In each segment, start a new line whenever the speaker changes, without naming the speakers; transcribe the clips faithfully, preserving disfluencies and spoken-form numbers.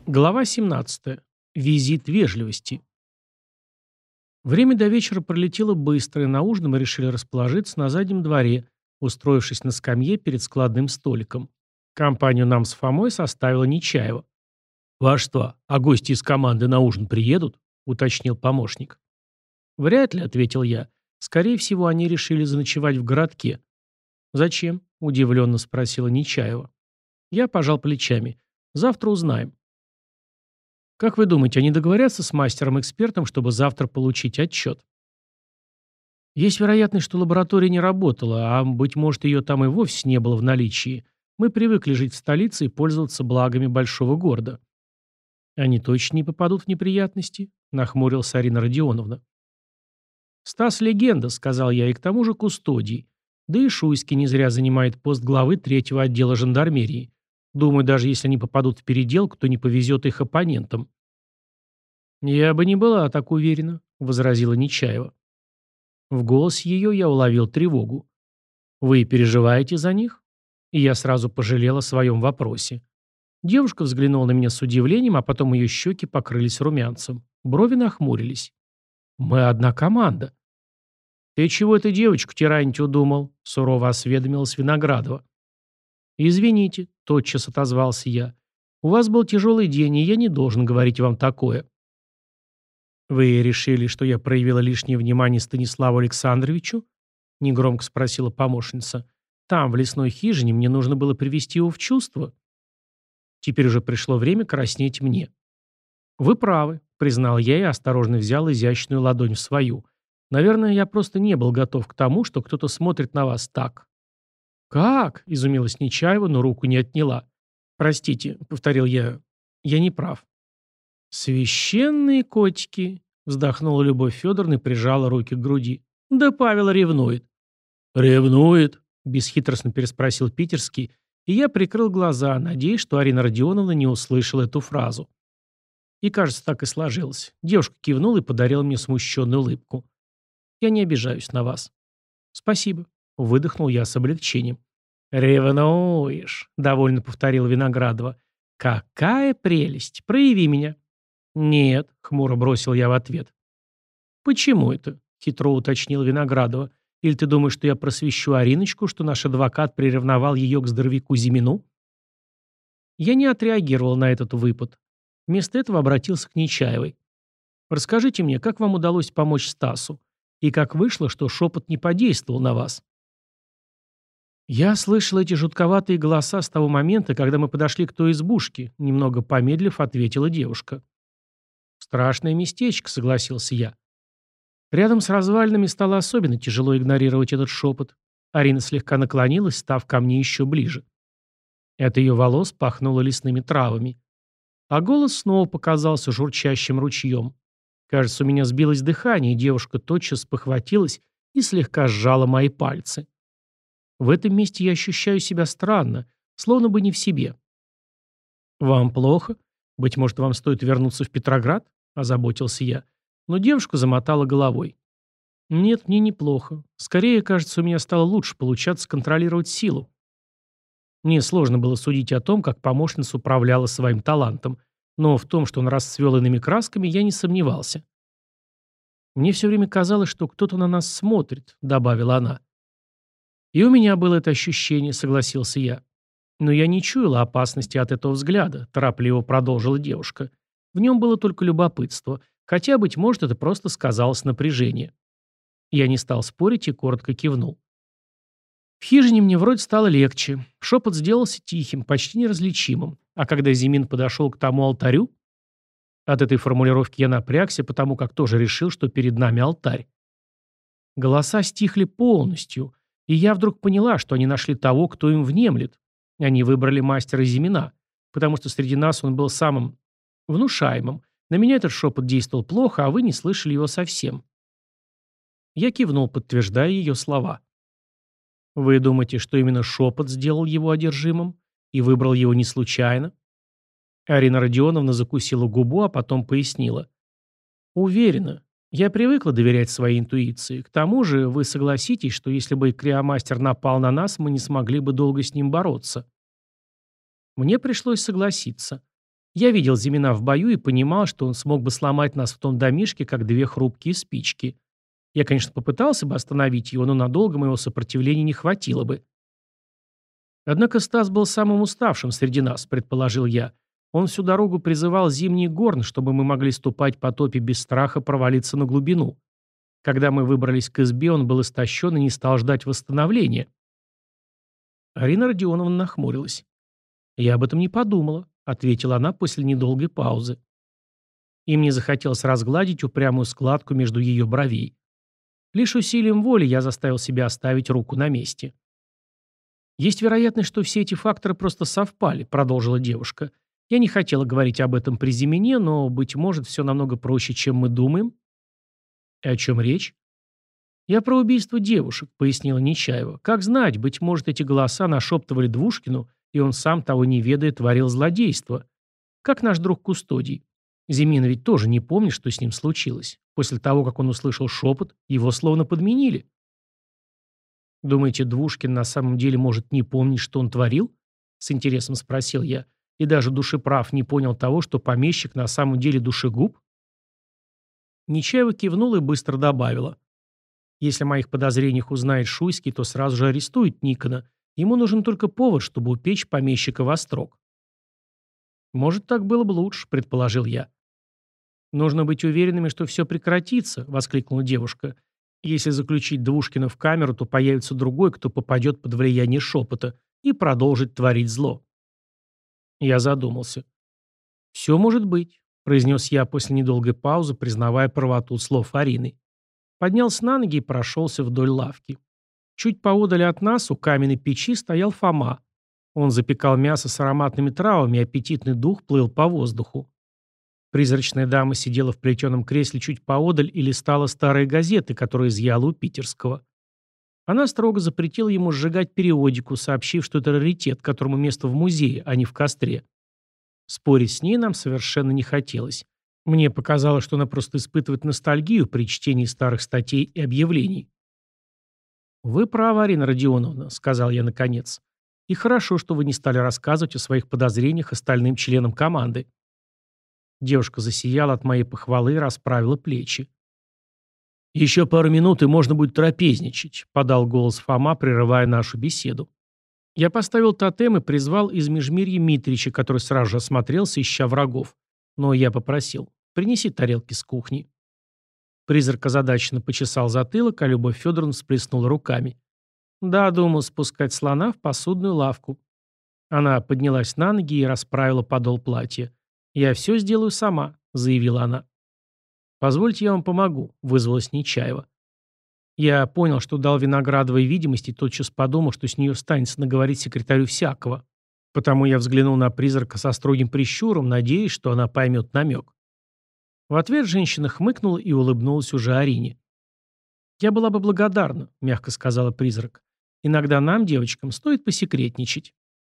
Глава семнадцатая. Визит вежливости. Время до вечера пролетело быстро, и на ужин мы решили расположиться на заднем дворе, устроившись на скамье перед складным столиком. Компанию нам с Фомой составила Нечаева. «Во что, а гости из команды на ужин приедут?» — уточнил помощник. «Вряд ли», — ответил я. «Скорее всего, они решили заночевать в городке». «Зачем?» — удивленно спросила Нечаева. Я пожал плечами. «Завтра узнаем». «Как вы думаете, они договорятся с мастером-экспертом, чтобы завтра получить отчет?» «Есть вероятность, что лаборатория не работала, а, быть может, ее там и вовсе не было в наличии. Мы привыкли жить в столице и пользоваться благами большого города». «Они точно не попадут в неприятности?» — нахмурилась Арина Родионовна. «Стас — легенда», — сказал я, — «и к тому же кустодий. Да и Шуйский не зря занимает пост главы третьего отдела жандармерии. Думаю, даже если они попадут в переделку, то не повезет их оппонентам». «Я бы не была так уверена», — возразила Нечаева. В голосе ее я уловил тревогу. «Вы переживаете за них?» И я сразу пожалел о своем вопросе. Девушка взглянула на меня с удивлением, а потом ее щеки покрылись румянцем. Брови нахмурились. «Мы одна команда». «Ты чего эту девочку тиранить удумал?» — сурово осведомилась Виноградова. «Извините», — тотчас отозвался я. «У вас был тяжелый день, и я не должен говорить вам такое». «Вы решили, что я проявила лишнее внимание Станиславу Александровичу?» — негромко спросила помощница. «Там, в лесной хижине, мне нужно было привести его в чувство». Теперь уже пришло время краснеть мне. «Вы правы», — признал я и осторожно взял изящную ладонь в свою. «Наверное, я просто не был готов к тому, что кто-то смотрит на вас так». «Как?» — изумилась Нечаева, но руку не отняла. «Простите», — повторил я, — «я не прав». «Священные котики», — вздохнула Любовь Федоровна и прижала руки к груди. «Да Павел ревнует». «Ревнует?» — бесхитростно переспросил Питерский, и я прикрыл глаза, надеясь, что Арина Родионовна не услышала эту фразу. И, кажется, так и сложилось. Девушка кивнула и подарила мне смущенную улыбку. «Я не обижаюсь на вас». «Спасибо», — выдохнул я с облегчением. «Ревнуешь», — довольно повторила Виноградова. «Какая прелесть! Прояви меня». «Нет», — хмуро бросил я в ответ. «Почему это?» — хитро уточнил Виноградова. «Или ты думаешь, что я просвещу Ариночку, что наш адвокат приревновал ее к здоровяку Зимину?» Я не отреагировал на этот выпад. Вместо этого обратился к Нечаевой. «Расскажите мне, как вам удалось помочь Стасу? И как вышло, что шепот не подействовал на вас?» «Я слышал эти жутковатые голоса с того момента, когда мы подошли к той избушке», немного помедлив, ответила девушка. «Страшное местечко», — согласился я. Рядом с развалинами стало особенно тяжело игнорировать этот шепот. Арина слегка наклонилась, став ко мне еще ближе. От ее волос пахнуло лесными травами. А голос снова показался журчащим ручьем. Кажется, у меня сбилось дыхание, и девушка тотчас спохватилась и слегка сжала мои пальцы. В этом месте я ощущаю себя странно, словно бы не в себе. «Вам плохо? Быть может, вам стоит вернуться в Петроград?» – озаботился я. Но девушка замотала головой. «Нет, мне неплохо. Скорее, кажется, у меня стало лучше получаться контролировать силу». Мне сложно было судить о том, как помощница управляла своим талантом, но в том, что он расцвел иными красками, я не сомневался. «Мне все время казалось, что кто-то на нас смотрит», – добавила она. «И у меня было это ощущение», — согласился я. «Но я не чуяла опасности от этого взгляда», — торопливо продолжила девушка. «В нем было только любопытство, хотя, быть может, это просто сказалось напряжение». Я не стал спорить и коротко кивнул. В хижине мне вроде стало легче. Шепот сделался тихим, почти неразличимым. А когда Зимин подошел к тому алтарю... От этой формулировки я напрягся, потому как тоже решил, что перед нами алтарь. Голоса стихли полностью, и я вдруг поняла, что они нашли того, кто им внемлет. Они выбрали мастера Зимина, потому что среди нас он был самым внушаемым. На меня этот шепот действовал плохо, а вы не слышали его совсем. Я кивнул, подтверждая ее слова. «Вы думаете, что именно шепот сделал его одержимым? И выбрал его не случайно?» Арина Родионовна закусила губу, а потом пояснила. «Уверена. Я привыкла доверять своей интуиции. К тому же вы согласитесь, что если бы Криомастер напал на нас, мы не смогли бы долго с ним бороться». Мне пришлось согласиться. Я видел Зимина в бою и понимал, что он смог бы сломать нас в том домишке, как две хрупкие спички. Я, конечно, попытался бы остановить его, но надолго моего сопротивления не хватило бы. Однако Стас был самым уставшим среди нас, предположил я. Он всю дорогу призывал зимний горн, чтобы мы могли ступать по топе без страха провалиться на глубину. Когда мы выбрались к избе, он был истощен и не стал ждать восстановления. Арина Родионовна нахмурилась. «Я об этом не подумала», — ответила она после недолгой паузы. И мне захотелось разгладить упрямую складку между ее бровей. Лишь усилием воли я заставил себя оставить руку на месте. «Есть вероятность, что все эти факторы просто совпали», — продолжила девушка. «Я не хотела говорить об этом при Зимине, но, быть может, все намного проще, чем мы думаем». «И о чем речь?» «Я про убийство девушек», — пояснила Нечаева. «Как знать, быть может, эти голоса нашептывали Двушкину, и он сам, того не ведая, творил злодейство. Как наш друг Кустодий. Зимин ведь тоже не помнит, что с ним случилось. После того, как он услышал шепот, его словно подменили». «Думаете, Двушкин на самом деле может не помнить, что он творил?» — с интересом спросил я. «И даже душеправ не понял того, что помещик на самом деле душегуб?» Нечаева кивнула и быстро добавила. «Если о моих подозрениях узнает Шуйский, то сразу же арестует Никона. Ему нужен только повод, чтобы упечь помещика во строк». «Может, так было бы лучше», — предположил я. «Нужно быть уверенными, что все прекратится», — воскликнула девушка. «Если заключить Двушкина в камеру, то появится другой, кто попадет под влияние шепота и продолжит творить зло». Я задумался. «Все может быть», — произнес я после недолгой паузы, признавая правоту слов Арины. Поднялся на ноги и прошелся вдоль лавки. Чуть поодаль от нас у каменной печи стоял Фома. Он запекал мясо с ароматными травами, и аппетитный дух плыл по воздуху. Призрачная дама сидела в плетеном кресле чуть поодаль и листала старые газеты, которые изъяла у питерского. Она строго запретила ему сжигать периодику, сообщив, что это раритет, которому место в музее, а не в костре. Спорить с ней нам совершенно не хотелось. Мне показалось, что она просто испытывает ностальгию при чтении старых статей и объявлений. «Вы правы, Арина Родионовна», — сказал я наконец. «И хорошо, что вы не стали рассказывать о своих подозрениях остальным членам команды». Девушка засияла от моей похвалы и расправила плечи. «Еще пару минут, и можно будет трапезничать», — подал голос Фома, прерывая нашу беседу. Я поставил тотем и призвал из межмирья Митрича, который сразу же осмотрелся, ища врагов. Но я попросил: «Принеси тарелки с кухни». Призрак озадаченно почесал затылок, а Любовь Федоровна всплеснула руками. «Да, думал спускать слона в посудную лавку». Она поднялась на ноги и расправила подол платья. «Я все сделаю сама», — заявила она. «Позвольте, я вам помогу», — вызвалась Нечаева. Я понял, что дал Виноградовой видимости, и тотчас подумал, что с нее станется наговорить секретарю всякого. Потому я взглянул на призрака со строгим прищуром, надеясь, что она поймет намек. В ответ женщина хмыкнула и улыбнулась уже Арине. «Я была бы благодарна», — мягко сказала призрак. «Иногда нам, девочкам, стоит посекретничать».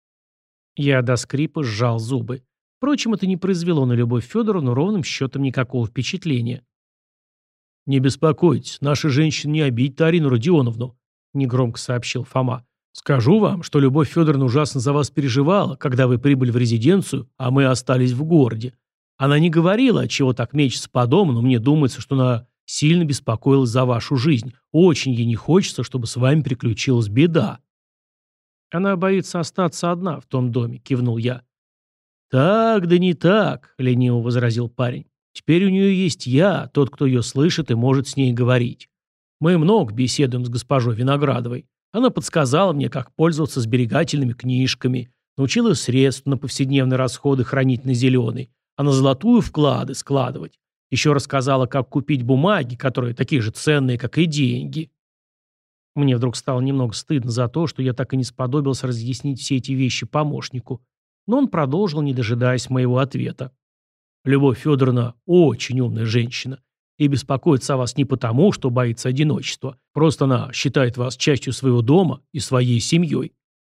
Я до скрипа сжал зубы. Впрочем, это не произвело на Любовь Федоровну ровным счетом никакого впечатления. «Не беспокойтесь, наша женщина не обидит Арину Родионовну», — негромко сообщил Фома. «Скажу вам, что Любовь Федоровна ужасно за вас переживала, когда вы прибыли в резиденцию, а мы остались в городе. Она не говорила, отчего так мечется по дому, но мне думается, что она сильно беспокоилась за вашу жизнь. Очень ей не хочется, чтобы с вами приключилась беда». «Она боится остаться одна в том доме», — кивнул я. «Так, да не так», — лениво возразил парень. «Теперь у нее есть я, тот, кто ее слышит и может с ней говорить. Мы много беседуем с госпожой Виноградовой. Она подсказала мне, как пользоваться сберегательными книжками, научила средств на повседневные расходы хранить на зеленый, а на золотую вклады складывать. Еще рассказала, как купить бумаги, которые такие же ценные, как и деньги». Мне вдруг стало немного стыдно за то, что я так и не сподобился разъяснить все эти вещи помощнику, но он продолжил, не дожидаясь моего ответа. «Любовь Федоровна очень умная женщина и беспокоится о вас не потому, что боится одиночества, просто она считает вас частью своего дома и своей семьей».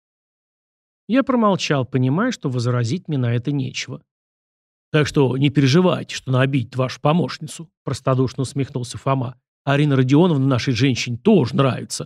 Я промолчал, понимая, что возразить мне на это нечего. «Так что не переживайте, что она обидит вашу помощницу», – простодушно усмехнулся Фома. «Арина Родионовна нашей женщине тоже нравится».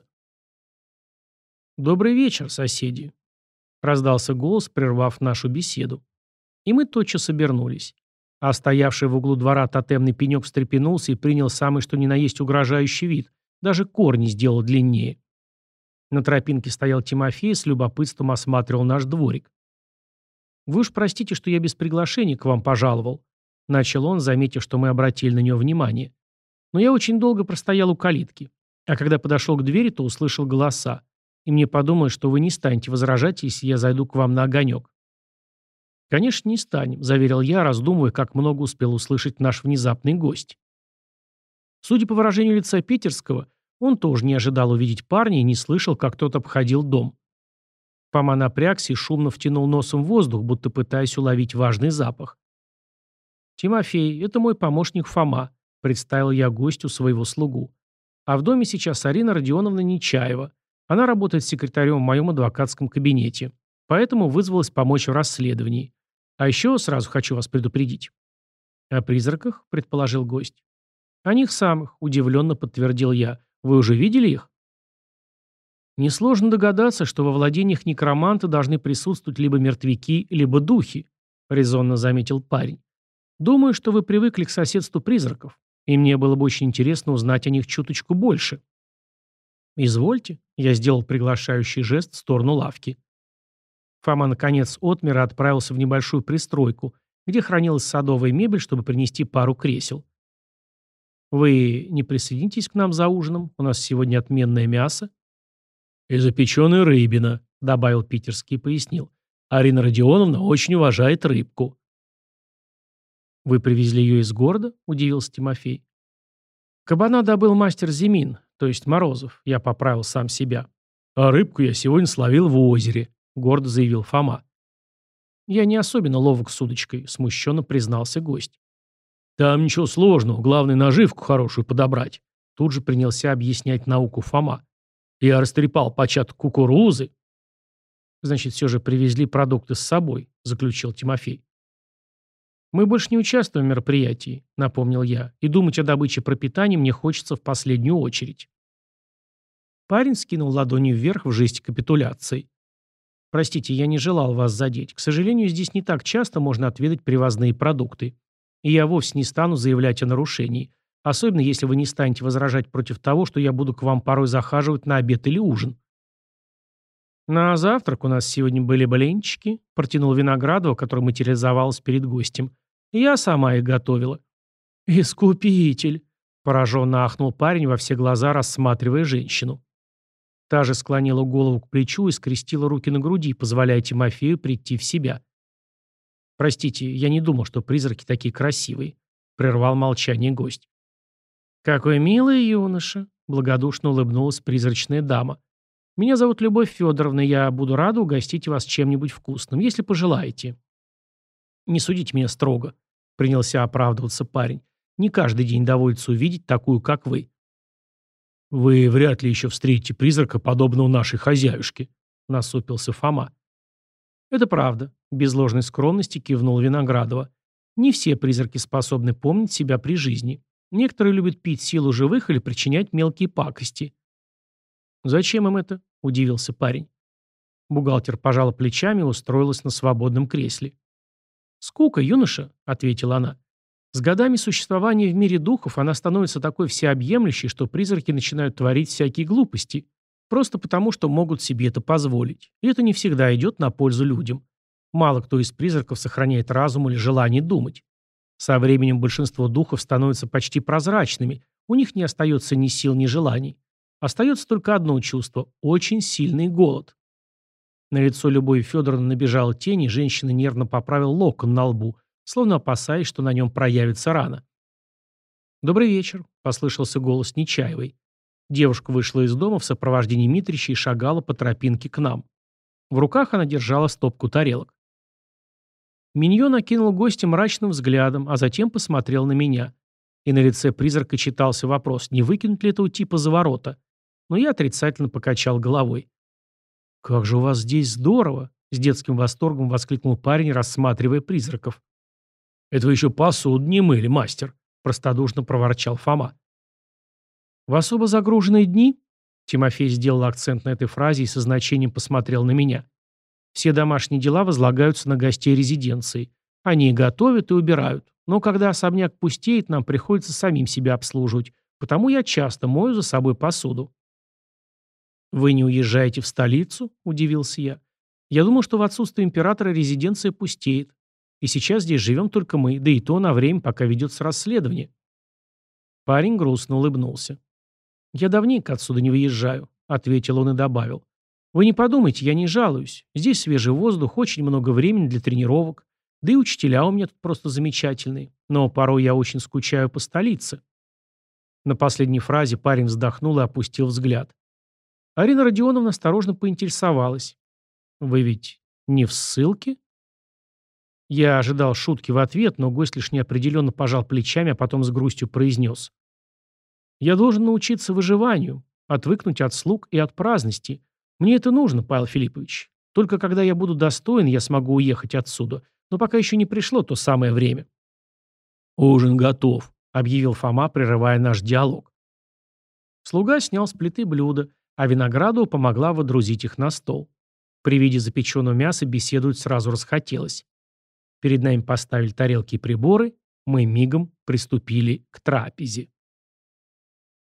«Добрый вечер, соседи», – раздался голос, прервав нашу беседу. И мы тотчас обернулись. А стоявший в углу двора тотемный пенек встрепенулся и принял самый что ни на есть угрожающий вид. Даже корни сделал длиннее. На тропинке стоял Тимофей и с любопытством осматривал наш дворик. «Вы уж простите, что я без приглашения к вам пожаловал», — начал он, заметив, что мы обратили на него внимание. «Но я очень долго простоял у калитки. А когда подошел к двери, то услышал голоса. И мне подумалось, что вы не станете возражать, если я зайду к вам на огонек». «Конечно, не станем», — заверил я, раздумывая, как много успел услышать наш внезапный гость. Судя по выражению лица Питерского, он тоже не ожидал увидеть парня и не слышал, как тот обходил дом. Фома напрягся и шумно втянул носом воздух, будто пытаясь уловить важный запах. «Тимофей, это мой помощник Фома», — представил я гостю своего слугу. «А в доме сейчас Арина Родионовна Нечаева. Она работает секретарем в моем адвокатском кабинете. Поэтому вызвалась помочь в расследовании. А еще сразу хочу вас предупредить». «О призраках?» — предположил гость. «О них самых», — удивленно подтвердил я. «Вы уже видели их?» «Несложно догадаться, что во владениях некроманта должны присутствовать либо мертвяки, либо духи», — резонно заметил парень. «Думаю, что вы привыкли к соседству призраков, и мне было бы очень интересно узнать о них чуточку больше». «Извольте», — я сделал приглашающий жест в сторону лавки. Фома, наконец, отмер и отправился в небольшую пристройку, где хранилась садовая мебель, чтобы принести пару кресел. «Вы не присоединитесь к нам за ужином? У нас сегодня отменное мясо». «И запеченная рыбина», — добавил Питерский и пояснил. «Арина Родионовна очень уважает рыбку». «Вы привезли ее из города?» — удивился Тимофей. «Кабана добыл мастер Зимин, то есть Морозов», — я поправил сам себя. «А рыбку я сегодня словил в озере», — гордо заявил Фома. «Я не особенно ловок с удочкой», — смущенно признался гость. «Там ничего сложного, главное наживку хорошую подобрать», — тут же принялся объяснять науку Фома. «Я растрепал початок кукурузы». «Значит, все же привезли продукты с собой», — заключил Тимофей. «Мы больше не участвуем в мероприятии», — напомнил я, «и думать о добыче пропитания мне хочется в последнюю очередь». Парень скинул ладонью вверх в жесть капитуляции. «Простите, я не желал вас задеть. К сожалению, здесь не так часто можно отведать привозные продукты. И я вовсе не стану заявлять о нарушении, особенно если вы не станете возражать против того, что я буду к вам порой захаживать на обед или ужин». «На завтрак у нас сегодня были блинчики», — протянул Виноградова, который материализовался перед гостем. «Я сама их готовила». «Искупитель», — пораженно ахнул парень во все глаза, рассматривая женщину. Та же склонила голову к плечу и скрестила руки на груди, позволяя Тимофею прийти в себя. «Простите, я не думал, что призраки такие красивые», — прервал молчание гость. «Какой милый юноша», — благодушно улыбнулась призрачная дама. «Меня зовут Любовь Федоровна, и я буду рада угостить вас чем-нибудь вкусным, если пожелаете». «Не судите меня строго», — принялся оправдываться парень. «Не каждый день доводится увидеть такую, как вы». «Вы вряд ли еще встретите призрака, подобного нашей хозяюшке», — насупился Фома. «Это правда», — без ложной скромности кивнул Виноградова. «Не все призраки способны помнить себя при жизни. Некоторые любят пить силу живых или причинять мелкие пакости». «Зачем им это?» — удивился парень. Бухгалтер пожала плечами и устроилась на свободном кресле. «Скука, юноша», — ответила она. «С годами существования в мире духов она становится такой всеобъемлющей, что призраки начинают творить всякие глупости, просто потому, что могут себе это позволить. И это не всегда идет на пользу людям. Мало кто из призраков сохраняет разум или желание думать. Со временем большинство духов становятся почти прозрачными, у них не остается ни сил, ни желаний. Остается только одно чувство – очень сильный голод». На лицо Любови Федоровны набежала тень, и женщина нервно поправила локон на лбу, словно опасаясь, что на нем проявится рана. «Добрый вечер», — послышался голос Нечаевой. Девушка вышла из дома в сопровождении Митрича и шагала по тропинке к нам. В руках она держала стопку тарелок. Миньон окинул гостя мрачным взглядом, а затем посмотрел на меня. И на лице призрака читался вопрос, не выкинуть ли этого типа за ворота. Но я отрицательно покачал головой. «Как же у вас здесь здорово!» — с детским восторгом воскликнул парень, рассматривая призраков. «Это вы еще посуду не мыли, мастер», — простодушно проворчал Фома. «В особо загруженные дни?» — Тимофей сделал акцент на этой фразе и со значением посмотрел на меня. «Все домашние дела возлагаются на гостей резиденции, Они и готовят, и убирают. Но когда особняк пустеет, нам приходится самим себя обслуживать. Потому я часто мою за собой посуду. «Вы не уезжаете в столицу?» – удивился я. «Я думал, что в отсутствие императора резиденция пустеет. И сейчас здесь живем только мы, да и то на время, пока ведется расследование». Парень грустно улыбнулся. «Я давненько отсюда не выезжаю», — ответил он и добавил. «Вы не подумайте, я не жалуюсь. Здесь свежий воздух, очень много времени для тренировок. Да и учителя у меня тут просто замечательные. Но порой я очень скучаю по столице». На последней фразе парень вздохнул и опустил взгляд. Арина Родионовна осторожно поинтересовалась. «Вы ведь не в ссылке?» Я ожидал шутки в ответ, но гость лишь неопределенно пожал плечами, а потом с грустью произнес. «Я должен научиться выживанию, отвыкнуть от слуг и от праздности. Мне это нужно, Павел Филиппович. Только когда я буду достоин, я смогу уехать отсюда. Но пока еще не пришло то самое время». «Ужин готов», — объявил Фома, прерывая наш диалог. Слуга снял с плиты блюда, а Виноградову помогла водрузить их на стол. При виде запеченного мяса беседовать сразу расхотелось. Перед нами поставили тарелки и приборы, мы мигом приступили к трапезе.